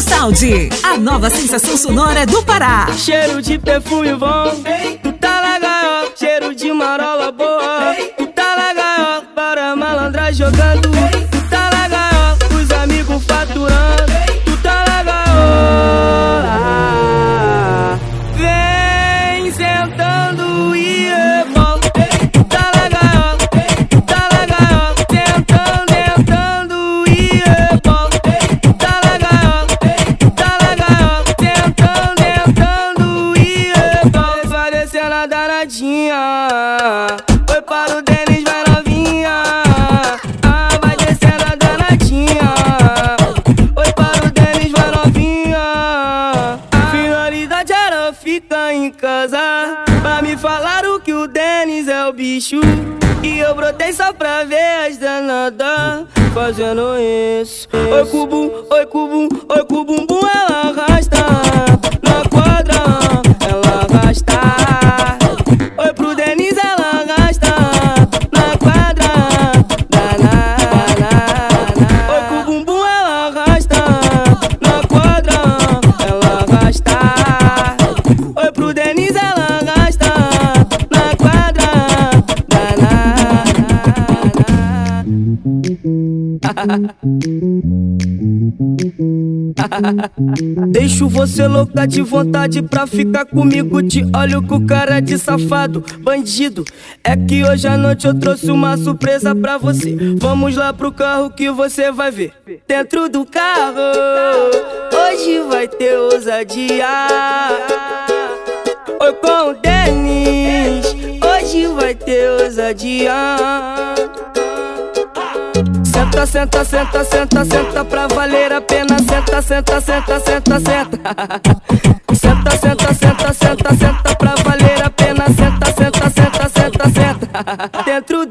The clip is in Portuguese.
Sound, a nova sensação sonora do Pará. Cheiro de perfume bom, tu tá na gaiola. Cheiro de marola boa, tu tá na gaiola. Para malandra jogando, tu tá na gaiola. Os amigos faturando, tu tá na gaiola. Vem sentando e rebola. Tu tá na gaiola, tu tá na gaiola. Tentando e rebola. Tu tá na gaiola, tu tá na gaiola. Tentando e rebola. Vai descendo a danadinha. Foi para o Denis, vai novinha. Vai descendo a danadinha. Foi para o Denis, vai novinha. Finalidade era ficar em casa. Mas me falaram que o Denis é o bicho. E eu brotei só pra ver as danadas fazendo isso. Oi cubum, oi cubum, oi cubum, ela arrasta. Na quadra, ela arrasta. Oi pro Denis, ela arrasta. Na quadra, oi cubum, ela arrasta. Na quadra, ela arrasta. Oi pro Denis, ela arrasta. Na quadra, deixo você louca de vontade pra ficar comigo. Te olho com cara de safado, bandido. É que hoje à noite eu trouxe uma surpresa pra você. Vamos lá pro carro que você vai ver. Dentro do carro, hoje vai ter ousadia. Oi com o Denis, hoje vai ter ousadia. Senta, senta, senta, senta, senta pra valer a pena. Senta, senta, senta, senta, senta. Senta, senta, senta, senta, senta pra valer a pena. Senta, senta, senta, senta, senta. Dentro